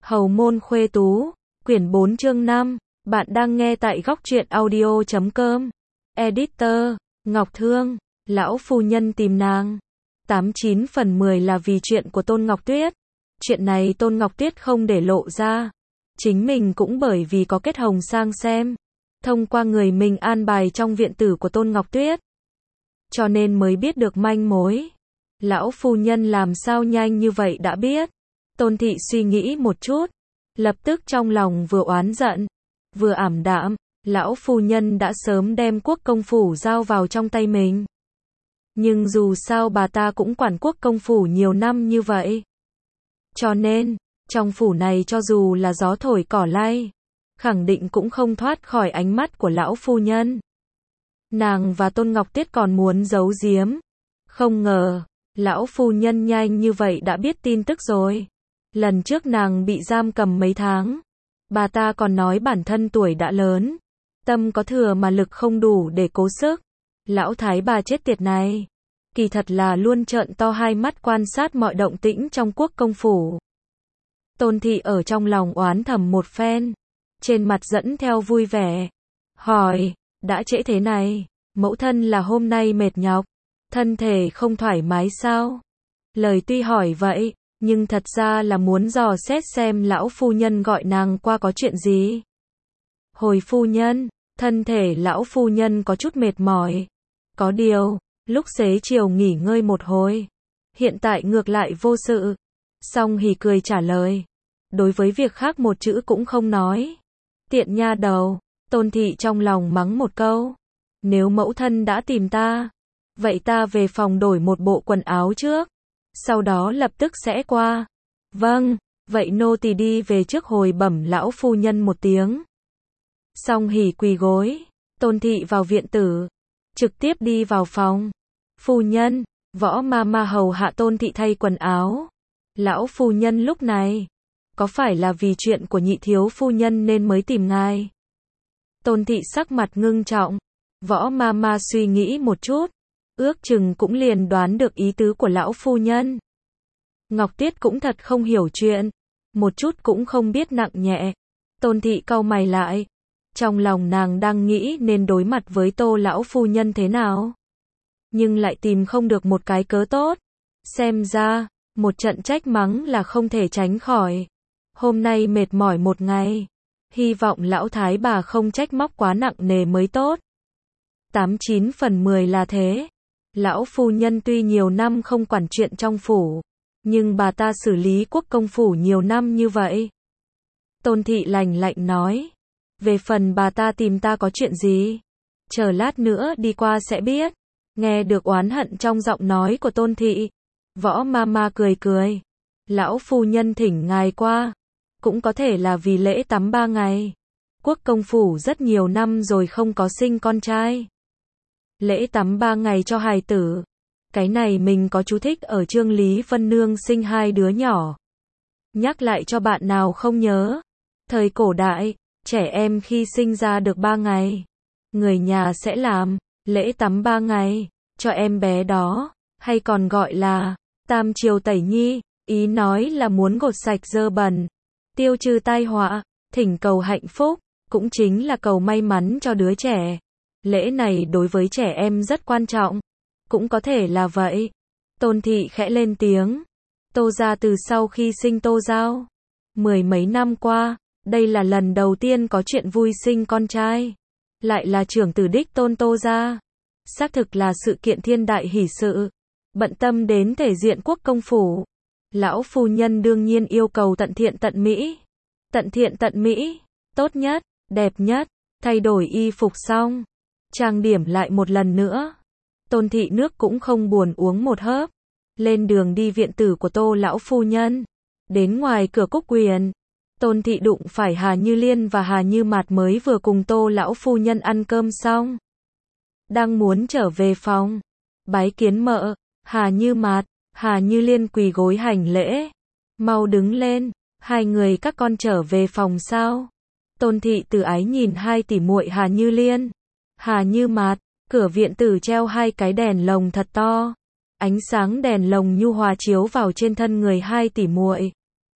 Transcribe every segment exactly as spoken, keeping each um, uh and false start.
Hầu môn khuê tú, quyển bốn chương năm, bạn đang nghe tại góc truyện audio chấm com. Editor, Ngọc Thương, lão phu nhân tìm nàng. tám chín phần mười là vì chuyện của Tôn Ngọc Tuyết. Chuyện này Tôn Ngọc Tuyết không để lộ ra. Chính mình cũng bởi vì có Kết Hồng sang xem. Thông qua người mình an bài trong viện tử của Tôn Ngọc Tuyết. Cho nên mới biết được manh mối. Lão phu nhân làm sao nhanh như vậy đã biết. Tôn thị suy nghĩ một chút. Lập tức trong lòng vừa oán giận, vừa ảm đạm. Lão phu nhân đã sớm đem quốc công phủ giao vào trong tay mình. Nhưng dù sao bà ta cũng quản quốc công phủ nhiều năm như vậy. Cho nên, trong phủ này cho dù là gió thổi cỏ lay, khẳng định cũng không thoát khỏi ánh mắt của lão phu nhân. Nàng và Tôn Ngọc Tuyết còn muốn giấu giếm. Không ngờ, lão phu nhân nhanh như vậy đã biết tin tức rồi. Lần trước nàng bị giam cầm mấy tháng, bà ta còn nói bản thân tuổi đã lớn, tâm có thừa mà lực không đủ để cố sức. Lão thái bà chết tiệt này, kỳ thật là luôn trợn to hai mắt quan sát mọi động tĩnh trong quốc công phủ. Tôn thị ở trong lòng oán thầm một phen, trên mặt dẫn theo vui vẻ, hỏi, đã trễ thế này, mẫu thân là hôm nay mệt nhọc, thân thể không thoải mái sao? Lời tuy hỏi vậy, nhưng thật ra là muốn dò xét xem lão phu nhân gọi nàng qua có chuyện gì. Hồi phu nhân, thân thể lão phu nhân có chút mệt mỏi. Có điều, lúc xế chiều nghỉ ngơi một hồi. Hiện tại ngược lại vô sự. Song hỉ cười trả lời. Đối với việc khác một chữ cũng không nói. Tiện nha đầu, Tôn thị trong lòng mắng một câu. Nếu mẫu thân đã tìm ta, vậy ta về phòng đổi một bộ quần áo trước. Sau đó lập tức sẽ qua. Vâng, vậy nô tỳ đi về trước hồi bẩm lão phu nhân một tiếng. Song hỉ quỳ gối, Tôn thị vào viện tử, trực tiếp đi vào phòng. Phu nhân, Võ ma ma hầu hạ Tôn thị thay quần áo. Lão phu nhân lúc này, có phải là vì chuyện của nhị thiếu phu nhân nên mới tìm ngài? Tôn thị sắc mặt ngưng trọng, Võ ma ma suy nghĩ một chút. Ước chừng cũng liền đoán được ý tứ của lão phu nhân. Ngọc Tuyết cũng thật không hiểu chuyện, một chút cũng không biết nặng nhẹ. Tôn thị cau mày lại, trong lòng nàng đang nghĩ nên đối mặt với Tô lão phu nhân thế nào, nhưng lại tìm không được một cái cớ tốt. Xem ra, một trận trách mắng là không thể tránh khỏi. Hôm nay mệt mỏi một ngày, hy vọng lão thái bà không trách móc quá nặng nề mới tốt. tám chín phần mười là thế. Lão phu nhân tuy nhiều năm không quản chuyện trong phủ, nhưng bà ta xử lý quốc công phủ nhiều năm như vậy. Tôn thị lạnh lạnh nói, về phần bà ta tìm ta có chuyện gì, chờ lát nữa đi qua sẽ biết. Nghe được oán hận trong giọng nói của Tôn thị, Võ ma ma cười cười, lão phu nhân thỉnh ngài qua, cũng có thể là vì lễ tắm ba ngày. Quốc công phủ rất nhiều năm rồi không có sinh con trai. Lễ tắm ba ngày cho hài tử. Cái này mình có chú thích ở chương Lý Vân Nương sinh hai đứa nhỏ. Nhắc lại cho bạn nào không nhớ. Thời cổ đại, trẻ em khi sinh ra được ba ngày, người nhà sẽ làm lễ tắm ba ngày cho em bé đó, hay còn gọi là tam triều tẩy nhi, ý nói là muốn gột sạch dơ bẩn, tiêu trừ tai họa, thỉnh cầu hạnh phúc, cũng chính là cầu may mắn cho đứa trẻ. Lễ này đối với trẻ em rất quan trọng. Cũng có thể là vậy. Tôn thị khẽ lên tiếng. Tô gia từ sau khi sinh Tô Giao, mười mấy năm qua, đây là lần đầu tiên có chuyện vui sinh con trai. Lại là trưởng tử đích tôn Tô gia. Xác thực là sự kiện thiên đại hỷ sự. Bận tâm đến thể diện quốc công phủ. Lão phu nhân đương nhiên yêu cầu tận thiện tận mỹ. Tận thiện tận mỹ, tốt nhất, đẹp nhất, thay đổi y phục xong. Trang điểm lại một lần nữa. Tôn thị nước cũng không buồn uống một hớp. Lên đường đi viện tử của Tô lão phu nhân. Đến ngoài cửa Cúc Quyền, Tôn thị đụng phải Hà Như Liên và Hà Như Mạt mới vừa cùng Tô lão phu nhân ăn cơm xong. Đang muốn trở về phòng, bái kiến mợ. Hà Như Mạt, Hà Như Liên quỳ gối hành lễ. Mau đứng lên, hai người các con trở về phòng sao? Tôn thị từ ái nhìn hai tỷ muội Hà Như Liên, Hà Như Mạt. Cửa viện tử treo hai cái đèn lồng thật to. Ánh sáng đèn lồng nhu hòa chiếu vào trên thân người hai tỷ muội.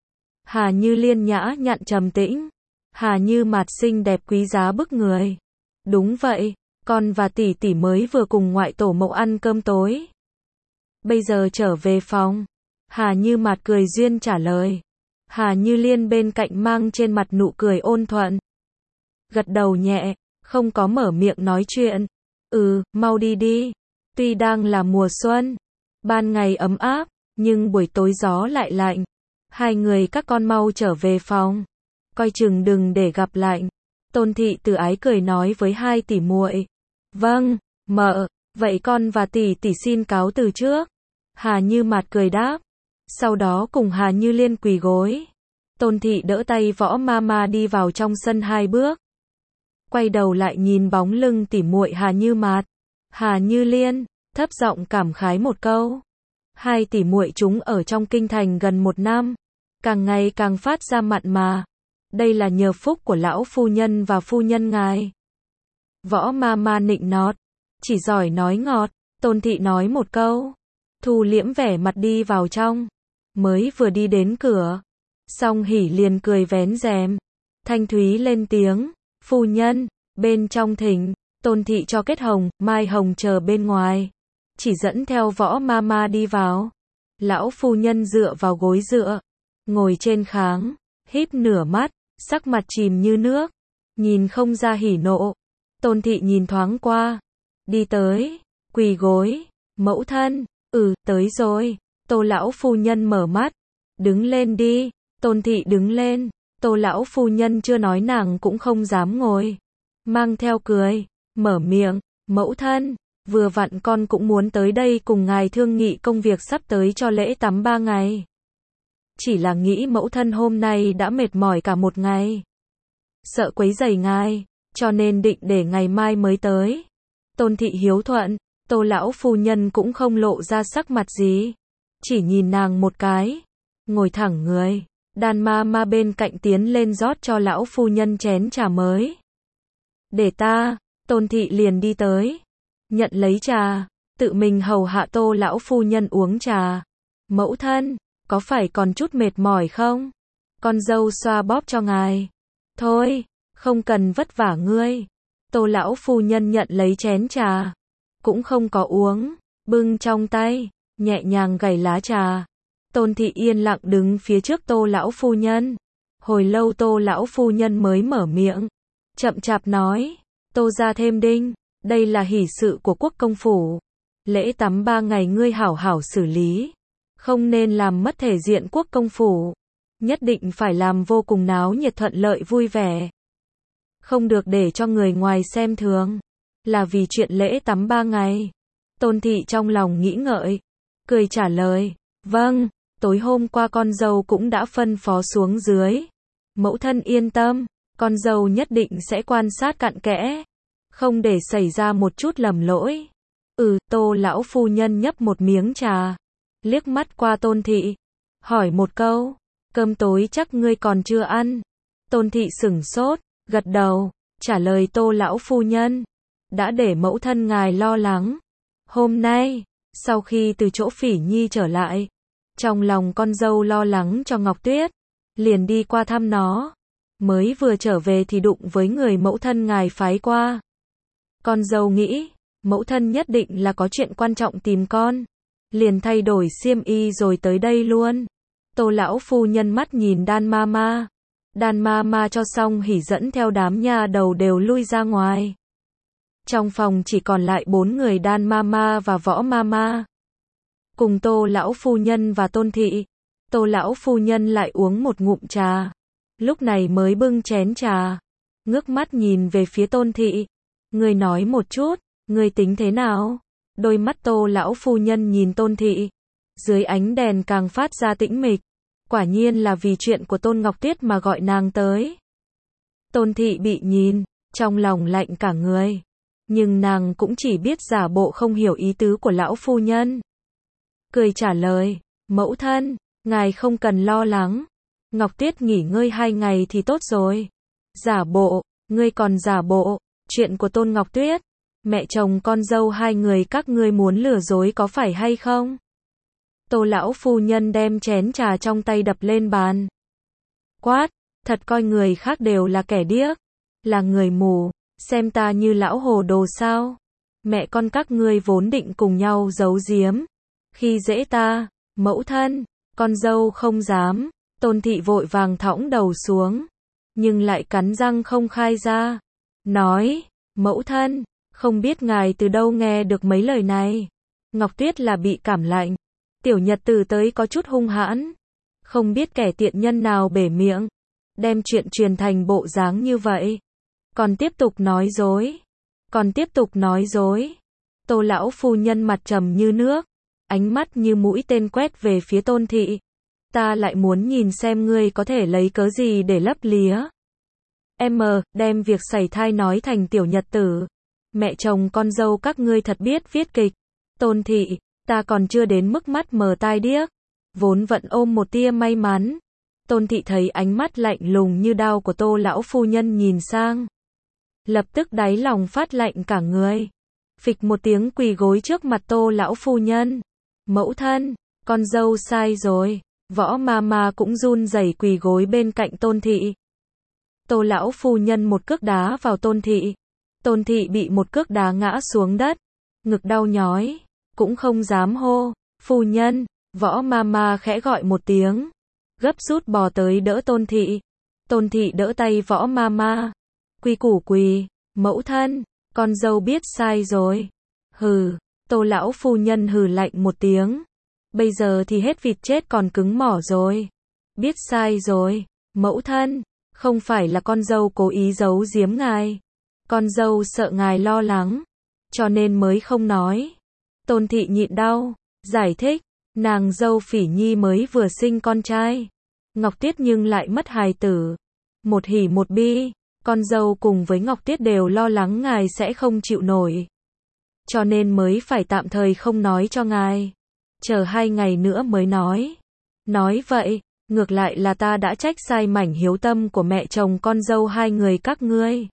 Hà Như Liên nhã nhặn trầm tĩnh. Hà Như Mạt xinh đẹp quý giá bức người. Đúng vậy, con và tỷ tỷ mới vừa cùng ngoại tổ mẫu ăn cơm tối. Bây giờ trở về phòng. Hà Như Mạt cười duyên trả lời. Hà Như Liên bên cạnh mang trên mặt nụ cười ôn thuận. Gật đầu nhẹ, không có mở miệng nói chuyện. Ừ, mau đi đi. Tuy đang là mùa xuân, ban ngày ấm áp, nhưng buổi tối gió lại lạnh. Hai người các con mau trở về phòng. Coi chừng đừng để gặp lạnh. Tôn Thị từ ái cười nói với hai tỷ muội. Vâng, mợ, vậy con và tỷ tỷ xin cáo từ trước. Hà Như Mạt cười đáp. Sau đó cùng Hà Như Liên quỳ gối. Tôn Thị đỡ tay Võ Mama đi vào trong sân hai bước. Quay đầu lại nhìn bóng lưng tỷ muội Hà Như Mạt. Hà Như Liên, thấp giọng cảm khái một câu. Hai tỷ muội chúng ở trong kinh thành gần một năm. Càng ngày càng phát ra mặn mà. Đây là nhờ phúc của lão phu nhân và phu nhân ngài. Võ Mama nịnh nọt. Chỉ giỏi nói ngọt. Tôn Thị nói một câu. Thu liễm vẻ mặt đi vào trong. Mới vừa đi đến cửa. Song Hỷ liền cười vén rèm. Thanh thúy lên tiếng. Phu nhân, bên trong thỉnh. Tôn Thị cho kết hồng, mai hồng chờ bên ngoài. Chỉ dẫn theo Võ Mama đi vào. Lão phu nhân dựa vào gối dựa. Ngồi trên kháng. Híp nửa mắt. Sắc mặt chìm như nước. Nhìn không ra hỉ nộ. Tôn Thị nhìn thoáng qua. Đi tới. Quỳ gối. Mẫu thân. Ừ, tới rồi. Tô lão phu nhân mở mắt. Đứng lên đi. Tôn Thị đứng lên. Tô lão phu nhân chưa nói nàng cũng không dám ngồi. Mang theo cười. Mở miệng. Mẫu thân. Vừa vặn con cũng muốn tới đây cùng ngài thương nghị công việc sắp tới cho lễ tắm ba ngày. Chỉ là nghĩ mẫu thân hôm nay đã mệt mỏi cả một ngày. Sợ quấy rầy ngài. Cho nên định để ngày mai mới tới. Tôn Thị hiếu thuận. Tô lão phu nhân cũng không lộ ra sắc mặt gì. Chỉ nhìn nàng một cái. Ngồi thẳng người. Đàn ma ma bên cạnh tiến lên rót cho lão phu nhân chén trà mới. Để ta. Tôn Thị liền đi tới. Nhận lấy trà. Tự mình hầu hạ Tô lão phu nhân uống trà. Mẫu thân. Có phải còn chút mệt mỏi không? Con dâu xoa bóp cho ngài. Thôi. Không cần vất vả ngươi. Tô lão phu nhân nhận lấy chén trà. Cũng không có uống. Bưng trong tay. Nhẹ nhàng gảy lá trà. Tôn Thị yên lặng đứng phía trước Tô lão phu nhân. Hồi lâu Tô lão phu nhân mới mở miệng. Chậm chạp nói. Tô gia thêm đinh. Đây là hỷ sự của quốc công phủ. Lễ tắm ba ngày ngươi hảo hảo xử lý. Không nên làm mất thể diện quốc công phủ. Nhất định phải làm vô cùng náo nhiệt thuận lợi vui vẻ. Không được để cho người ngoài xem thường. Là vì chuyện lễ tắm ba ngày. Tôn Thị trong lòng nghĩ ngợi. Cười trả lời. Vâng, tối hôm qua con dâu cũng đã phân phó xuống dưới. Mẫu thân yên tâm. Con dâu nhất định sẽ quan sát cặn kẽ. Không để xảy ra một chút lầm lỗi. Ừ, Tô lão phu nhân nhấp một miếng trà. Liếc mắt qua Tôn Thị. Hỏi một câu. Cơm tối chắc ngươi còn chưa ăn. Tôn Thị sửng sốt. Gật đầu. Trả lời Tô lão phu nhân. Đã để mẫu thân ngài lo lắng. Hôm nay, sau khi từ chỗ Phỉ Nhi trở lại, trong lòng con dâu lo lắng cho Ngọc Tuyết, liền đi qua thăm nó. Mới vừa trở về thì đụng với người mẫu thân ngài phái qua. Con dâu nghĩ, mẫu thân nhất định là có chuyện quan trọng tìm con. Liền thay đổi xiêm y rồi tới đây luôn. Tô lão phu nhân mắt nhìn Đan Mama. Đan Mama cho xong hỉ dẫn theo đám nha đầu đều lui ra ngoài. Trong phòng chỉ còn lại bốn người Đan Mama và Võ Mama. Cùng Tô lão phu nhân và Tôn Thị. Tô lão phu nhân lại uống một ngụm trà. Lúc này mới bưng chén trà. Ngước mắt nhìn về phía Tôn Thị. Ngươi nói một chút, ngươi tính thế nào? Đôi mắt Tô lão phu nhân nhìn Tôn Thị. Dưới ánh đèn càng phát ra tĩnh mịch. Quả nhiên là vì chuyện của Tôn Ngọc Tuyết mà gọi nàng tới. Tôn Thị bị nhìn, trong lòng lạnh cả người. Nhưng nàng cũng chỉ biết giả bộ không hiểu ý tứ của lão phu nhân. Cười trả lời, mẫu thân, ngài không cần lo lắng. Ngọc Tuyết nghỉ ngơi hai ngày thì tốt rồi. Giả bộ, ngươi còn giả bộ, chuyện của Tôn Ngọc Tuyết, mẹ chồng con dâu hai người các ngươi muốn lừa dối có phải hay không? Tô lão phu nhân đem chén trà trong tay đập lên bàn. quát, thật coi người khác đều là kẻ điếc, là người mù, xem ta như lão hồ đồ sao? Mẹ con các ngươi vốn định cùng nhau giấu giếm, khi dễ ta, mẫu thân, con dâu không dám, Tôn thị vội vàng thõng đầu xuống, nhưng lại cắn răng không khai ra, nói, mẫu thân, không biết ngài từ đâu nghe được mấy lời này. Ngọc Tuyết là bị cảm lạnh, tiểu nhật từ tới có chút hung hãn, không biết kẻ tiện nhân nào bể miệng, đem chuyện truyền thành bộ dáng như vậy, còn tiếp tục nói dối, còn tiếp tục nói dối. Tô lão phu nhân mặt trầm như nước, ánh mắt như mũi tên quét về phía Tôn thị. Ta lại muốn nhìn xem ngươi có thể lấy cớ gì để lấp lía. Em đem việc sảy thai nói thành tiểu nhật tử. Mẹ chồng con dâu các ngươi thật biết viết kịch. Tôn thị, ta còn chưa đến mức mắt mờ tai điếc, vốn vẫn ôm một tia may mắn. Tôn thị thấy ánh mắt lạnh lùng như đao của Tô lão phu nhân nhìn sang, lập tức đáy lòng phát lạnh cả người, phịch một tiếng quỳ gối trước mặt Tô lão phu nhân. Mẫu thân, con dâu sai rồi. Võ ma ma cũng run rẩy quỳ gối bên cạnh Tôn thị. Tô lão phu nhân một cước đá vào Tôn thị. Tôn thị bị một cước đá ngã xuống đất, ngực đau nhói, cũng không dám hô, phu nhân. Võ ma ma khẽ gọi một tiếng, gấp rút bò tới đỡ Tôn thị. Tôn thị đỡ tay võ ma ma, quy củ quỳ, mẫu thân, con dâu biết sai rồi. Hừ, Tô lão phu nhân hừ lạnh một tiếng. Bây giờ thì hết vịt chết còn cứng mỏ rồi. Biết sai rồi, mẫu thân, không phải là con dâu cố ý giấu giếm ngài. Con dâu sợ ngài lo lắng, cho nên mới không nói. Tôn thị nhịn đau, giải thích, nàng dâu Phỉ Nhi mới vừa sinh con trai. Ngọc Tuyết nhưng lại mất hài tử. Một hỉ một bi, con dâu cùng với Ngọc Tuyết đều lo lắng ngài sẽ không chịu nổi. Cho nên mới phải tạm thời không nói cho ngài. Chờ hai ngày nữa mới nói. Nói vậy, ngược lại là ta đã trách sai mảnh hiếu tâm của mẹ chồng con dâu hai người các ngươi.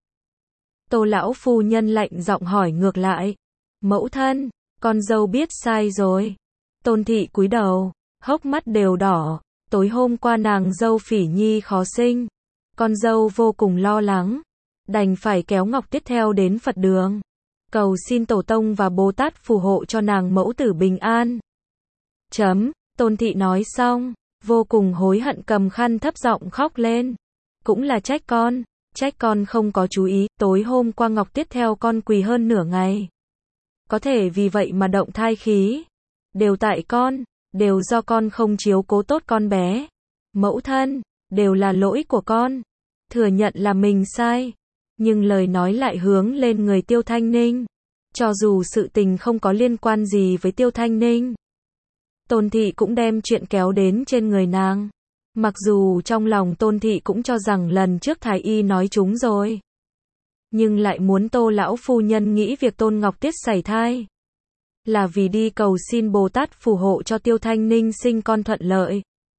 Tô lão phu nhân lạnh giọng hỏi ngược lại. Mẫu thân, con dâu biết sai rồi. Tôn thị cúi đầu, hốc mắt đều đỏ. Tối hôm qua nàng dâu Phỉ Nhi khó sinh, con dâu vô cùng lo lắng, đành phải kéo Ngọc Tuyết theo đến Phật đường, cầu xin Tổ Tông và Bồ Tát phù hộ cho nàng mẫu tử bình an. Chấm, Tôn thị nói xong, vô cùng hối hận cầm khăn thấp giọng khóc lên. Cũng là trách con, trách con không có chú ý, tối hôm qua Ngọc Tuyết theo con quỳ hơn nửa ngày. Có thể vì vậy mà động thai khí. Đều tại con, đều do con không chiếu cố tốt con bé. Mẫu thân, đều là lỗi của con. Thừa nhận là mình sai, nhưng lời nói lại hướng lên người Tiêu Thanh Ninh. Cho dù sự tình không có liên quan gì với Tiêu Thanh Ninh, Tôn thị cũng đem chuyện kéo đến trên người nàng. Mặc dù trong lòng Tôn thị cũng cho rằng lần trước thái y nói trúng rồi, nhưng lại muốn Tô lão phu nhân nghĩ việc Tôn Ngọc Tuyết sảy thai là vì đi cầu xin Bồ Tát phù hộ cho Tiêu Thanh Ninh sinh con thuận lợi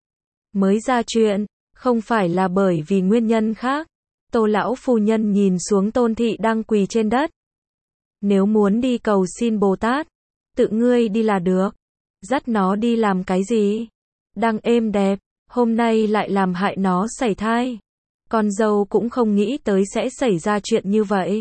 mới ra chuyện, không phải là bởi vì nguyên nhân khác. Tô lão phu nhân nhìn xuống Tôn thị đang quỳ trên đất. Nếu muốn đi cầu xin Bồ Tát, tự ngươi đi là được. Dắt nó đi làm cái gì? Đang êm đẹp, hôm nay lại làm hại nó sảy thai. Con dâu cũng không nghĩ tới sẽ xảy ra chuyện như vậy.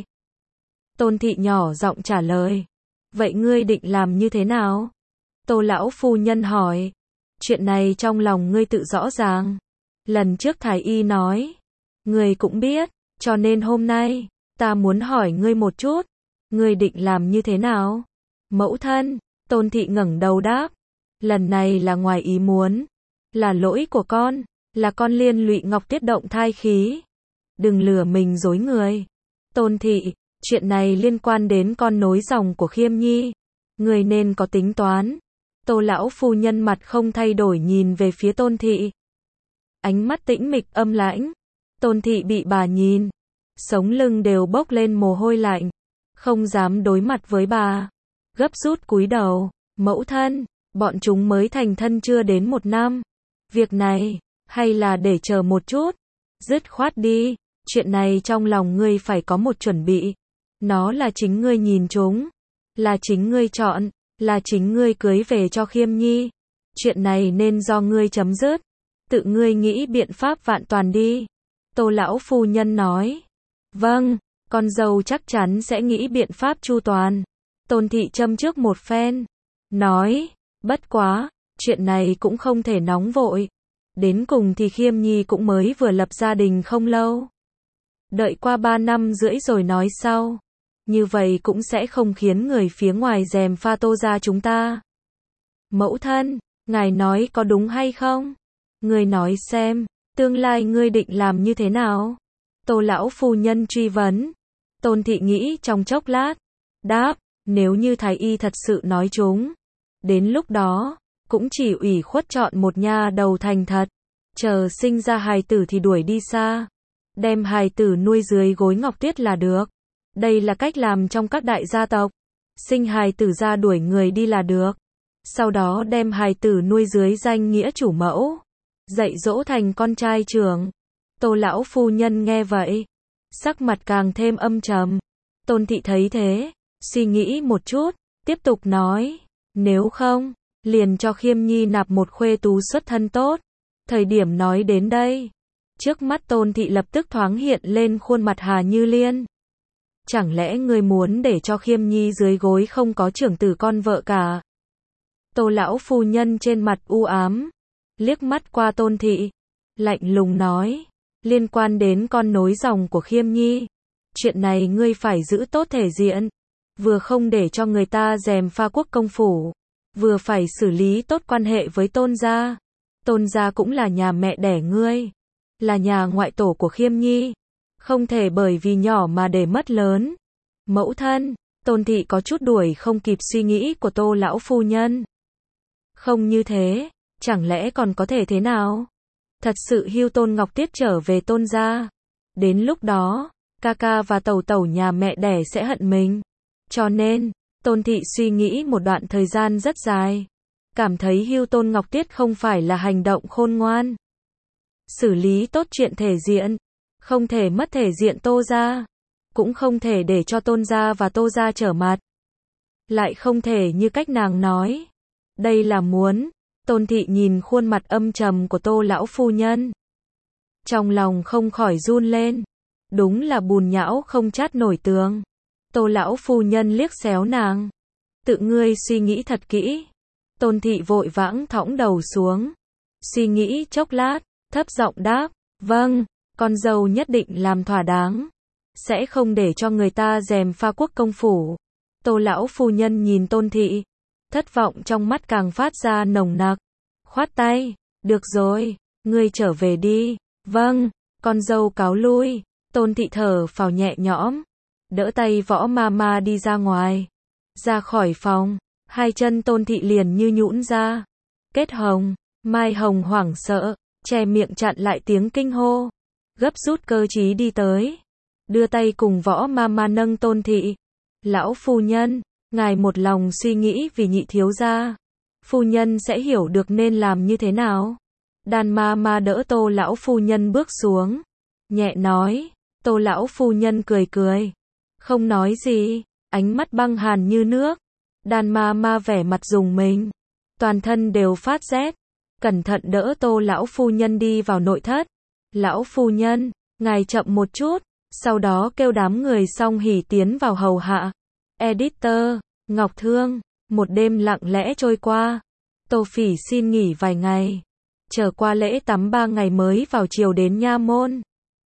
Tôn thị nhỏ giọng trả lời. Vậy ngươi định làm như thế nào? Tô lão phu nhân hỏi. Chuyện này trong lòng ngươi tự rõ ràng. Lần trước thái y nói, ngươi cũng biết, cho nên hôm nay, ta muốn hỏi ngươi một chút. Ngươi định làm như thế nào? Mẫu thân, Tôn thị ngẩng đầu đáp. Lần này là ngoài ý muốn. Là lỗi của con, là con liên lụy Ngọc Tuyết động thai khí. Đừng lừa mình dối người. Tôn thị, chuyện này liên quan đến con nối dòng của Khiêm Nhi. Người nên có tính toán. Tô lão phu nhân mặt không thay đổi nhìn về phía Tôn thị. Ánh mắt tĩnh mịch âm lãnh. Tôn thị bị bà nhìn, sống lưng đều bốc lên mồ hôi lạnh, không dám đối mặt với bà, gấp rút cúi đầu. Mẫu thân, bọn chúng mới thành thân chưa đến một năm. Việc này, hay là để chờ một chút. Dứt khoát đi, chuyện này trong lòng ngươi phải có một chuẩn bị. Nó là chính ngươi nhìn chúng, là chính ngươi chọn, là chính ngươi cưới về cho Khiêm Nhi. Chuyện này nên do ngươi chấm dứt. Tự ngươi nghĩ biện pháp vạn toàn đi. Tô lão phu nhân nói. Vâng, con dâu chắc chắn sẽ nghĩ biện pháp chu toàn. Tôn thị châm trước một phen. Nói, bất quá, chuyện này cũng không thể nóng vội. Đến cùng thì Khiêm Nhi cũng mới vừa lập gia đình không lâu. Đợi qua ba năm rưỡi rồi nói sau. Như vậy cũng sẽ không khiến người phía ngoài gièm pha Tô gia chúng ta. Mẫu thân, ngài nói có đúng hay không? Ngươi nói xem, tương lai ngươi định làm như thế nào? Tô lão phu nhân truy vấn. Tôn thị nghĩ trong chốc lát. Đáp, nếu như thái y thật sự nói chúng. Đến lúc đó, cũng chỉ ủy khuất chọn một nha đầu thành thật. Chờ sinh ra hài tử thì đuổi đi xa. Đem hài tử nuôi dưới gối Ngọc Tuyết là được. Đây là cách làm trong các đại gia tộc. Sinh hài tử ra đuổi người đi là được. Sau đó đem hài tử nuôi dưới danh nghĩa chủ mẫu. Dạy dỗ thành con trai trưởng. Tô lão phu nhân nghe vậy. Sắc mặt càng thêm âm trầm. Tôn thị thấy thế. Suy nghĩ một chút. Tiếp tục nói. Nếu không, liền cho Khiêm Nhi nạp một khuê tú xuất thân tốt. Thời điểm nói đến đây. Trước mắt Tôn thị lập tức thoáng hiện lên khuôn mặt Hà Như Liên. Chẳng lẽ ngươi muốn để cho Khiêm Nhi dưới gối không có trưởng tử con vợ cả? Tô lão phu nhân trên mặt u ám. Liếc mắt qua Tôn thị. Lạnh lùng nói. Liên quan đến con nối dòng của Khiêm Nhi. Chuyện này ngươi phải giữ tốt thể diện. Vừa không để cho người ta gièm pha quốc công phủ. Vừa phải xử lý tốt quan hệ với Tôn gia. Tôn gia cũng là nhà mẹ đẻ ngươi. Là nhà ngoại tổ của Khiêm Nhi. Không thể bởi vì nhỏ mà để mất lớn. Mẫu thân, Tôn thị có chút đuổi không kịp suy nghĩ của Tô lão phu nhân. Không như thế, chẳng lẽ còn có thể thế nào? Thật sự hưu Tôn Ngọc Tiết trở về Tôn gia. Đến lúc đó, ca ca và tẩu tẩu nhà mẹ đẻ sẽ hận mình. Cho nên, Tôn thị suy nghĩ một đoạn thời gian rất dài. Cảm thấy hưu Tôn Ngọc Tiết không phải là hành động khôn ngoan. Xử lý tốt chuyện thể diện. Không thể mất thể diện Tô gia. Cũng không thể để cho Tôn gia và Tô gia trở mặt. Lại không thể như cách nàng nói. Đây là muốn. Tôn thị nhìn khuôn mặt âm trầm của Tô lão phu nhân. Trong lòng không khỏi run lên. Đúng là bùn nhão không chát nổi tường. Tô lão phu nhân liếc xéo nàng. Tự ngươi suy nghĩ thật kỹ. Tôn thị vội vãng thõng đầu xuống. Suy nghĩ chốc lát, thấp giọng đáp. Vâng, con dâu nhất định làm thỏa đáng. Sẽ không để cho người ta gièm pha quốc công phủ. Tô lão phu nhân nhìn Tôn thị. Thất vọng trong mắt càng phát ra nồng nặc. Khoát tay. Được rồi, ngươi trở về đi. Vâng, con dâu cáo lui. Tôn thị thở phào nhẹ nhõm. Đỡ tay Võ Mama đi ra ngoài. Ra khỏi phòng. Hai chân Tôn thị liền như nhũn ra. Kết Hồng, Mai Hồng hoảng sợ. Che miệng chặn lại tiếng kinh hô. Gấp rút cơ trí đi tới. Đưa tay cùng Võ Mama nâng Tôn thị. Lão phu nhân, ngài một lòng suy nghĩ vì nhị thiếu gia. Phu nhân sẽ hiểu được nên làm như thế nào. Đàn Mama đỡ Tô lão phu nhân bước xuống. Nhẹ nói. Tô lão phu nhân cười cười. Không nói gì. Ánh mắt băng hàn như nước. Đàn Mama vẻ mặt rùng mình. Toàn thân đều phát rét. Cẩn thận đỡ Tô lão phu nhân đi vào nội thất. Lão phu nhân, ngài chậm một chút. Sau đó kêu đám người Song Hỷ tiến vào hầu hạ. Editor, Ngọc Thương. Một đêm lặng lẽ trôi qua. Tô Phỉ xin nghỉ vài ngày. Chờ qua lễ tắm ba ngày mới vào chiều đến nha môn.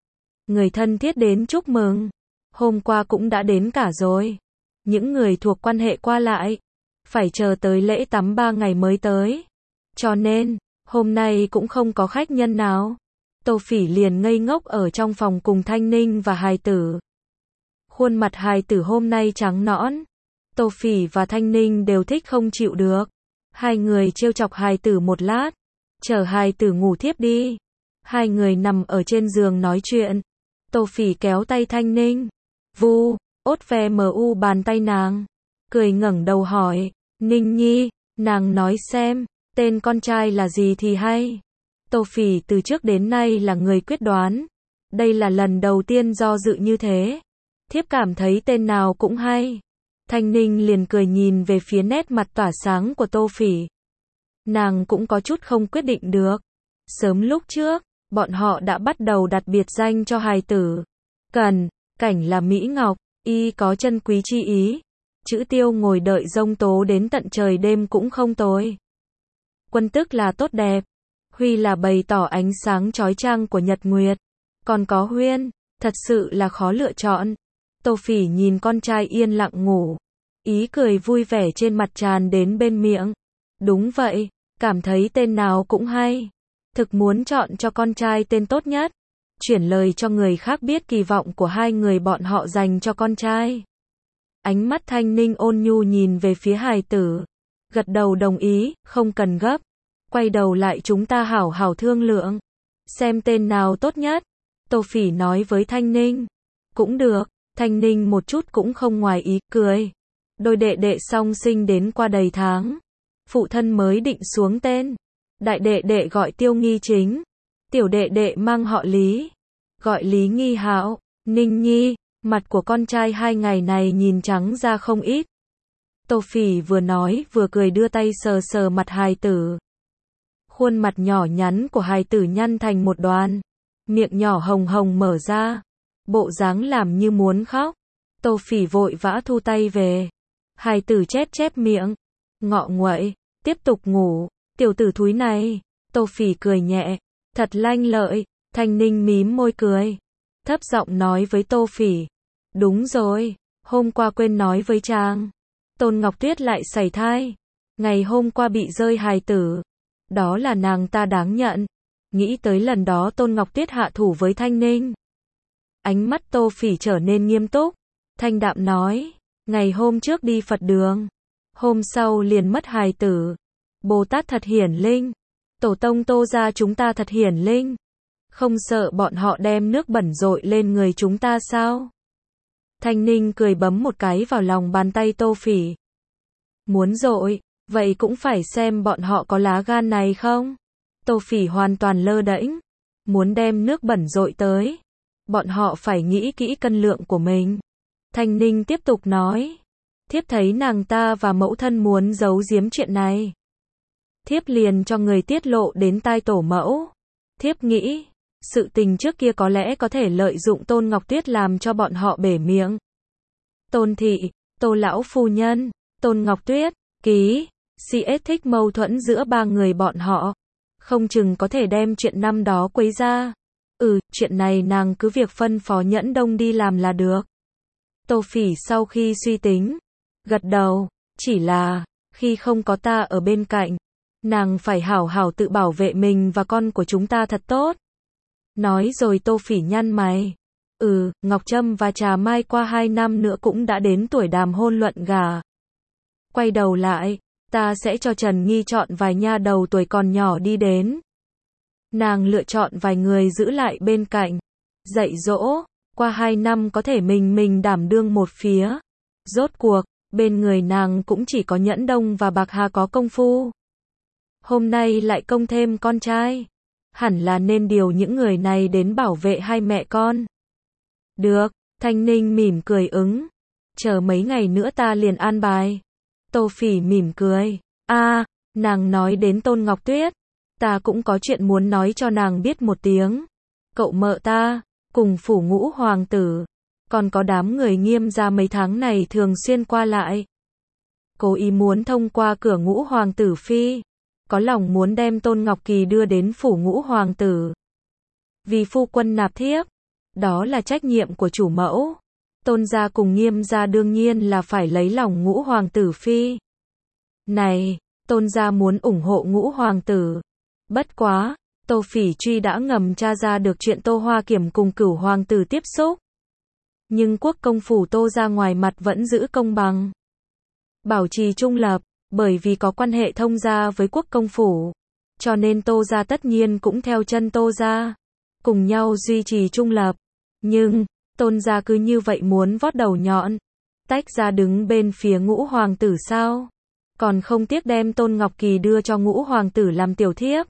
Người thân thiết đến chúc mừng. Hôm qua cũng đã đến cả rồi. Những người thuộc quan hệ qua lại. Phải chờ tới lễ tắm ba ngày mới tới. Cho nên, hôm nay cũng không có khách nhân nào. Tô Phỉ liền ngây ngốc ở trong phòng cùng Thanh Ninh và hài tử. Khuôn mặt hài tử hôm nay trắng nõn. Tô Phỉ và Thanh Ninh đều thích không chịu được. Hai người trêu chọc hài tử một lát. Chờ hài tử ngủ thiếp đi. Hai người nằm ở trên giường nói chuyện. Tô Phỉ kéo tay Thanh Ninh. Vu, ốt ve mu bàn tay nàng. Cười ngẩng đầu hỏi. Ninh Nhi, nàng nói xem, tên con trai là gì thì hay. Tô Phỉ từ trước đến nay là người quyết đoán. Đây là lần đầu tiên do dự như thế. Thiếp cảm thấy tên nào cũng hay. Thanh Ninh liền cười nhìn về phía nét mặt tỏa sáng của Tô Phỉ. Nàng cũng có chút không quyết định được. Sớm lúc trước, bọn họ đã bắt đầu đặt biệt danh cho hài tử. Cần, cảnh là Mỹ Ngọc, y có chân quý chi ý. Chữ Tiêu ngồi đợi giông tố đến tận trời đêm cũng không tồi. Quân tức là tốt đẹp. Huy là bày tỏ ánh sáng chói chang của nhật nguyệt. Còn có Huyên, thật sự là khó lựa chọn. Tô Phỉ nhìn con trai yên lặng ngủ. Ý cười vui vẻ trên mặt tràn đến bên miệng. Đúng vậy, cảm thấy tên nào cũng hay. Thực muốn chọn cho con trai tên tốt nhất. Chuyển lời cho người khác biết kỳ vọng của hai người bọn họ dành cho con trai. Ánh mắt Thanh Ninh ôn nhu nhìn về phía hài tử. Gật đầu đồng ý, không cần gấp. Quay đầu lại chúng ta hảo hảo thương lượng. Xem tên nào tốt nhất. Tô Phỉ nói với Thanh Ninh. Cũng được, Thanh Ninh một chút cũng không ngoài ý, cười. Đôi đệ đệ song sinh đến qua đầy tháng. Phụ thân mới định xuống tên. Đại đệ đệ gọi Tiêu Nghi Chính. Tiểu đệ đệ mang họ Lý. Gọi Lý Nghi Hạo. Ninh Nhi, mặt của con trai hai ngày này nhìn trắng ra không ít. Tô Phỉ vừa nói vừa cười đưa tay sờ sờ mặt hài tử. Khuôn mặt nhỏ nhắn của hài tử nhăn thành một đoàn. Miệng nhỏ hồng hồng mở ra. Bộ dáng làm như muốn khóc. Tô Phỉ vội vã thu tay về. Hài tử chép chép miệng. Ngọ nguậy, tiếp tục ngủ. Tiểu tử thúi này. Tô Phỉ cười nhẹ. Thật lanh lợi. Thanh Ninh mím môi cười. Thấp giọng nói với Tô Phỉ. Đúng rồi, hôm qua quên nói với chàng. Tôn Ngọc Tuyết lại sảy thai. Ngày hôm qua bị rơi hài tử. Đó là nàng ta đáng nhận. Nghĩ tới lần đó Tôn Ngọc Tuyết hạ thủ với Thanh Ninh. Ánh mắt Tô Phỉ trở nên nghiêm túc. Thanh đạm nói. Ngày hôm trước đi Phật đường. Hôm sau liền mất hài tử. Bồ Tát thật hiển linh. Tổ tông Tô gia chúng ta thật hiển linh. Không sợ bọn họ đem nước bẩn dội lên người chúng ta sao? Thanh Ninh cười bấm một cái vào lòng bàn tay Tô Phỉ. Muốn dội, vậy cũng phải xem bọn họ có lá gan này không? Tô Phỉ hoàn toàn lơ đễnh. Muốn đem nước bẩn dội tới. Bọn họ phải nghĩ kỹ cân lượng của mình. Thanh Ninh tiếp tục nói. Thiếp thấy nàng ta và mẫu thân muốn giấu giếm chuyện này. Thiếp liền cho người tiết lộ đến tai tổ mẫu. Thiếp nghĩ, sự tình trước kia có lẽ có thể lợi dụng Tôn Ngọc Tuyết làm cho bọn họ bể miệng. Tôn thị, Tô lão phu nhân, Tôn Ngọc Tuyết, ký, xê ét thích mâu thuẫn giữa ba người bọn họ. Không chừng có thể đem chuyện năm đó quấy ra. Ừ, chuyện này nàng cứ việc phân phó Nhẫn Đông đi làm là được. Tô Phỉ sau khi suy tính, gật đầu, chỉ là, khi không có ta ở bên cạnh, nàng phải hảo hảo tự bảo vệ mình và con của chúng ta thật tốt. Nói rồi Tô Phỉ nhăn mày. Ừ, Ngọc Trâm và Trà Mai qua hai năm nữa cũng đã đến tuổi đàm hôn luận gả. Quay đầu lại, ta sẽ cho Trần Nghi chọn vài nha đầu tuổi còn nhỏ đi đến. Nàng lựa chọn vài người giữ lại bên cạnh. Dạy dỗ, qua hai năm có thể mình mình đảm đương một phía. Rốt cuộc, bên người nàng cũng chỉ có Nhẫn Đông và Bạc Hà có công phu. Hôm nay lại công thêm con trai. Hẳn là nên điều những người này đến bảo vệ hai mẹ con. Được, Thanh Ninh mỉm cười ứng. Chờ mấy ngày nữa ta liền an bài. Tô Phỉ mỉm cười. A, à, nàng nói đến Tôn Ngọc Tuyết. Ta cũng có chuyện muốn nói cho nàng biết một tiếng. Cậu mợ ta, cùng phủ ngũ hoàng tử. Còn có đám người Nghiêm gia mấy tháng này thường xuyên qua lại. Cố ý muốn thông qua cửa ngũ hoàng tử phi. Có lòng muốn đem Tôn Ngọc Kỳ đưa đến phủ ngũ hoàng tử. Vì phu quân nạp thiếp. Đó là trách nhiệm của chủ mẫu. Tôn gia cùng Nghiêm gia đương nhiên là phải lấy lòng ngũ hoàng tử phi. Này, Tôn gia muốn ủng hộ ngũ hoàng tử. Bất quá, Tô Phỉ truy đã ngầm tra ra được chuyện Tô Hoa Kiểm cùng cửu hoàng tử tiếp xúc. Nhưng quốc công phủ Tô gia ngoài mặt vẫn giữ công bằng. Bảo trì trung lập, bởi vì có quan hệ thông gia với quốc công phủ. Cho nên Tô gia tất nhiên cũng theo chân Tô gia. Cùng nhau duy trì trung lập. Nhưng, Tôn gia cứ như vậy muốn vót đầu nhọn. Tách ra đứng bên phía ngũ hoàng tử sao? Còn không tiếc đem Tôn Ngọc Kỳ đưa cho ngũ hoàng tử làm tiểu thiếp.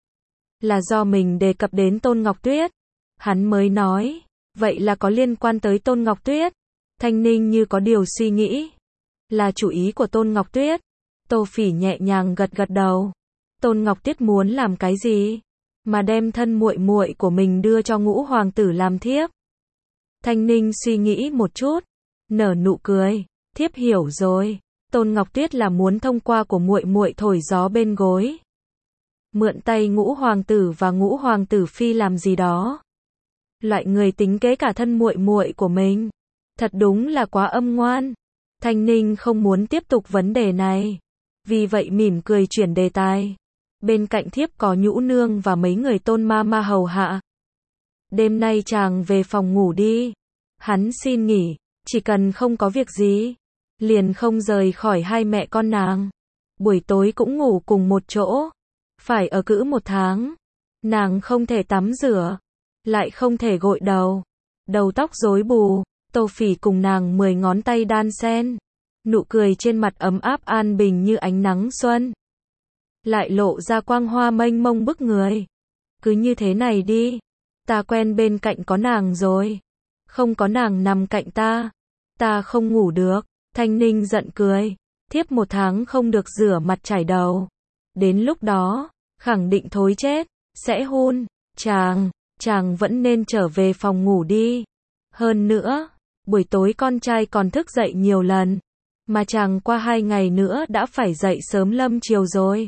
Là do mình đề cập đến Tôn Ngọc Tuyết. Hắn mới nói. Vậy là có liên quan tới Tôn Ngọc Tuyết. Thanh Ninh như có điều suy nghĩ. Là chủ ý của Tôn Ngọc Tuyết. Tô Phỉ nhẹ nhàng gật gật đầu. Tôn Ngọc Tuyết muốn làm cái gì? mà đem thân muội muội của mình đưa cho Ngũ hoàng tử làm thiếp. Thanh Ninh suy nghĩ một chút, nở nụ cười, thiếp hiểu rồi, Tôn Ngọc Tuyết là muốn thông qua của muội muội thổi gió bên gối. Mượn tay Ngũ hoàng tử và Ngũ hoàng tử phi làm gì đó. Loại người tính kế cả thân muội muội của mình, thật đúng là quá âm ngoan. Thanh Ninh không muốn tiếp tục vấn đề này, vì vậy mỉm cười chuyển đề tài. Bên cạnh thiếp có Nhũ nương và mấy người Tôn ma ma hầu hạ. Đêm nay chàng về phòng ngủ đi. Hắn xin nghỉ, chỉ cần không có việc gì, liền không rời khỏi hai mẹ con nàng. Buổi tối cũng ngủ cùng một chỗ, phải ở cữ một tháng. Nàng không thể tắm rửa, lại không thể gội đầu, đầu tóc rối bù. Tô Phỉ cùng nàng mười ngón tay đan xen, nụ cười trên mặt ấm áp an bình như ánh nắng xuân, lại lộ ra quang hoa mênh mông bức người. Cứ như thế này đi, ta quen bên cạnh có nàng rồi, không có nàng nằm cạnh ta, ta không ngủ được. Thanh Ninh giận cười, thiếp một tháng không được rửa mặt chải đầu, đến lúc đó, khẳng định thối chết, sẽ hôn, chàng, chàng vẫn nên trở về phòng ngủ đi. Hơn nữa, buổi tối con trai còn thức dậy nhiều lần, mà chàng qua hai ngày nữa đã phải dậy sớm lâm chiều rồi.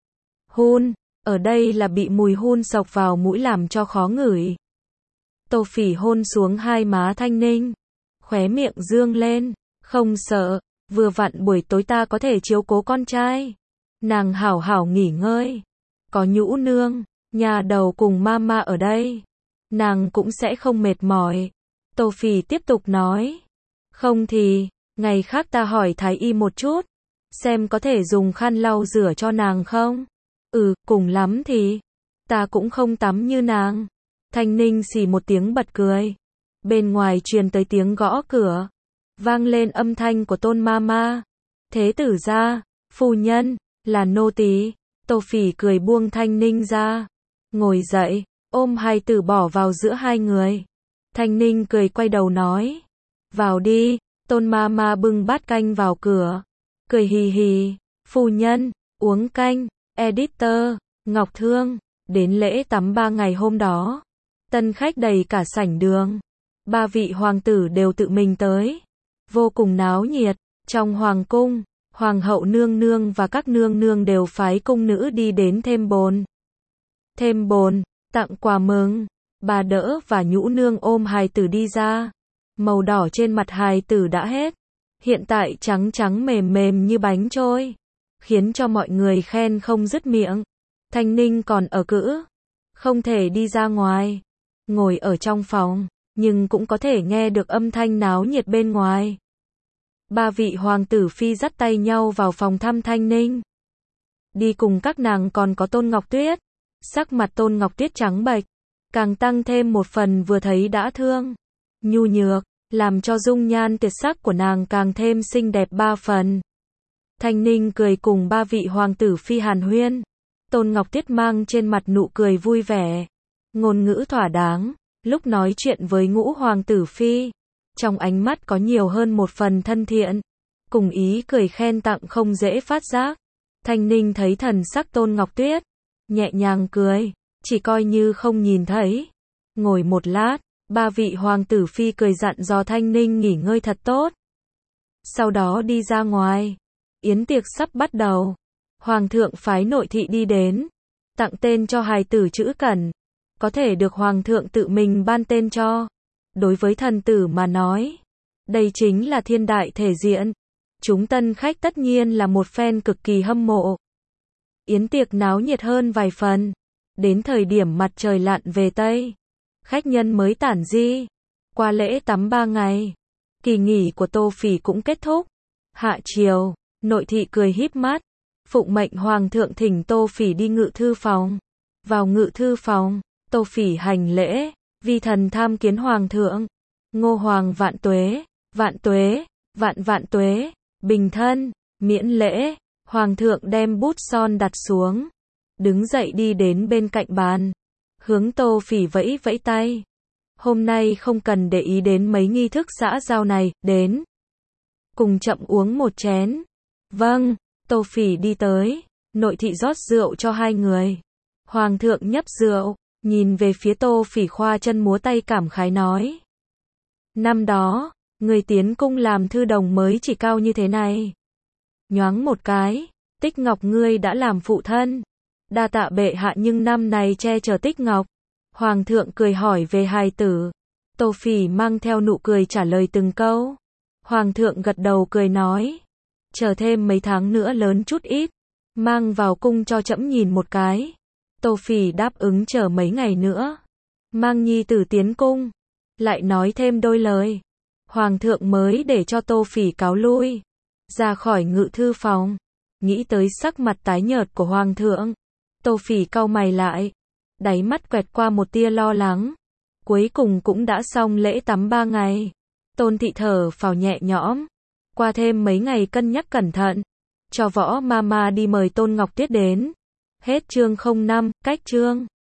Hun, ở đây là bị mùi hun sộc vào mũi làm cho khó ngửi. Tô Phỉ hôn xuống hai má Thanh Ninh, khóe miệng dương lên, không sợ, vừa vặn buổi tối ta có thể chiếu cố con trai. Nàng hảo hảo nghỉ ngơi, có Nhũ nương, nhà đầu cùng mama ở đây, nàng cũng sẽ không mệt mỏi. Tô Phỉ tiếp tục nói, không thì, ngày khác ta hỏi thái y một chút, xem có thể dùng khăn lau rửa cho nàng không? Ừ, cùng lắm thì, ta cũng không tắm như nàng. Thanh Ninh xì một tiếng bật cười. Bên ngoài truyền tới tiếng gõ cửa, vang lên âm thanh của Tôn Mama. Thế tử gia, phu nhân, là nô tỳ. Tô Phỉ cười buông Thanh Ninh ra, ngồi dậy, ôm hài tử bỏ vào giữa hai người. Thanh Ninh cười quay đầu nói, vào đi. Tôn Mama bưng bát canh vào cửa, cười hì hì, phu nhân, uống canh. Editor, Ngọc Thương. Đến lễ tắm ba ngày hôm đó, tân khách đầy cả sảnh đường, ba vị hoàng tử đều tự mình tới, vô cùng náo nhiệt. Trong hoàng cung, hoàng hậu nương nương và các nương nương đều phái cung nữ đi đến thêm bồn. Thêm bồn, tặng quà mừng. Bà đỡ và Nhũ nương ôm hài tử đi ra, màu đỏ trên mặt hài tử đã hết, hiện tại trắng trắng mềm mềm như bánh trôi, khiến cho mọi người khen không dứt miệng. Thanh Ninh còn ở cữ, không thể đi ra ngoài, ngồi ở trong phòng, nhưng cũng có thể nghe được âm thanh náo nhiệt bên ngoài. Ba vị hoàng tử phi dắt tay nhau vào phòng thăm Thanh Ninh. Đi cùng các nàng còn có Tôn Ngọc Tuyết. Sắc mặt Tôn Ngọc Tuyết trắng bệch, càng tăng thêm một phần vừa thấy đã thương, nhu nhược, làm cho dung nhan tuyệt sắc của nàng càng thêm xinh đẹp ba phần. Thanh Ninh cười cùng ba vị hoàng tử phi hàn huyên. Tôn Ngọc Tuyết mang trên mặt nụ cười vui vẻ, ngôn ngữ thỏa đáng, lúc nói chuyện với Ngũ hoàng tử phi, trong ánh mắt có nhiều hơn một phần thân thiện, cùng ý cười khen tặng không dễ phát giác. Thanh Ninh thấy thần sắc Tôn Ngọc Tuyết, nhẹ nhàng cười, chỉ coi như không nhìn thấy. Ngồi một lát, ba vị hoàng tử phi cười dặn dò Thanh Ninh nghỉ ngơi thật tốt. Sau đó đi ra ngoài. Yến tiệc sắp bắt đầu. Hoàng thượng phái nội thị đi đến, tặng tên cho hài tử Trữ Cẩn, có thể được hoàng thượng tự mình ban tên cho. Đối với thần tử mà nói, đây chính là thiên đại thể diện. Chúng tân khách tất nhiên là một phen cực kỳ hâm mộ. Yến tiệc náo nhiệt hơn vài phần. Đến thời điểm mặt trời lặn về Tây, khách nhân mới tản di. Qua lễ tắm ba ngày, kỳ nghỉ của Tô Phỉ cũng kết thúc. Hạ chiều, nội thị cười híp mắt, phụng mệnh hoàng thượng thỉnh Tô Phỉ đi ngự thư phòng. Vào ngự thư phòng, Tô Phỉ hành lễ, vi thần tham kiến hoàng thượng. Ngô hoàng vạn tuế, vạn tuế, vạn vạn tuế, bình thân, miễn lễ. Hoàng thượng đem bút son đặt xuống, đứng dậy đi đến bên cạnh bàn, hướng Tô Phỉ vẫy vẫy tay. Hôm nay không cần để ý đến mấy nghi thức xã giao này, đến. Cùng chậm uống một chén. Vâng, Tô Phỉ đi tới, nội thị rót rượu cho hai người. Hoàng thượng nhấp rượu, nhìn về phía Tô Phỉ khoa chân múa tay cảm khái nói. Năm đó, người tiến cung làm thư đồng mới chỉ cao như thế này. Nhoáng một cái, Tích Ngọc ngươi đã làm phụ thân. Đa tạ bệ hạ nhưng năm này che chở Tích Ngọc. Hoàng thượng cười hỏi về hài tử. Tô Phỉ mang theo nụ cười trả lời từng câu. Hoàng thượng gật đầu cười nói. Chờ thêm mấy tháng nữa lớn chút ít. Mang vào cung cho trẫm nhìn một cái. Tô Phỉ đáp ứng chờ mấy ngày nữa. Mang nhi tử tiến cung. Lại nói thêm đôi lời. Hoàng thượng mới để cho Tô Phỉ cáo lui. Ra khỏi ngự thư phòng. Nghĩ tới sắc mặt tái nhợt của Hoàng thượng. Tô Phỉ cau mày lại. Đáy mắt quẹt qua một tia lo lắng. Cuối cùng cũng đã xong lễ tắm ba ngày. Tôn thị thở phào nhẹ nhõm. Qua thêm mấy ngày cân nhắc cẩn thận. Cho Võ Mama đi mời Tôn Ngọc Tuyết đến. Hết chương không năm, cách chương.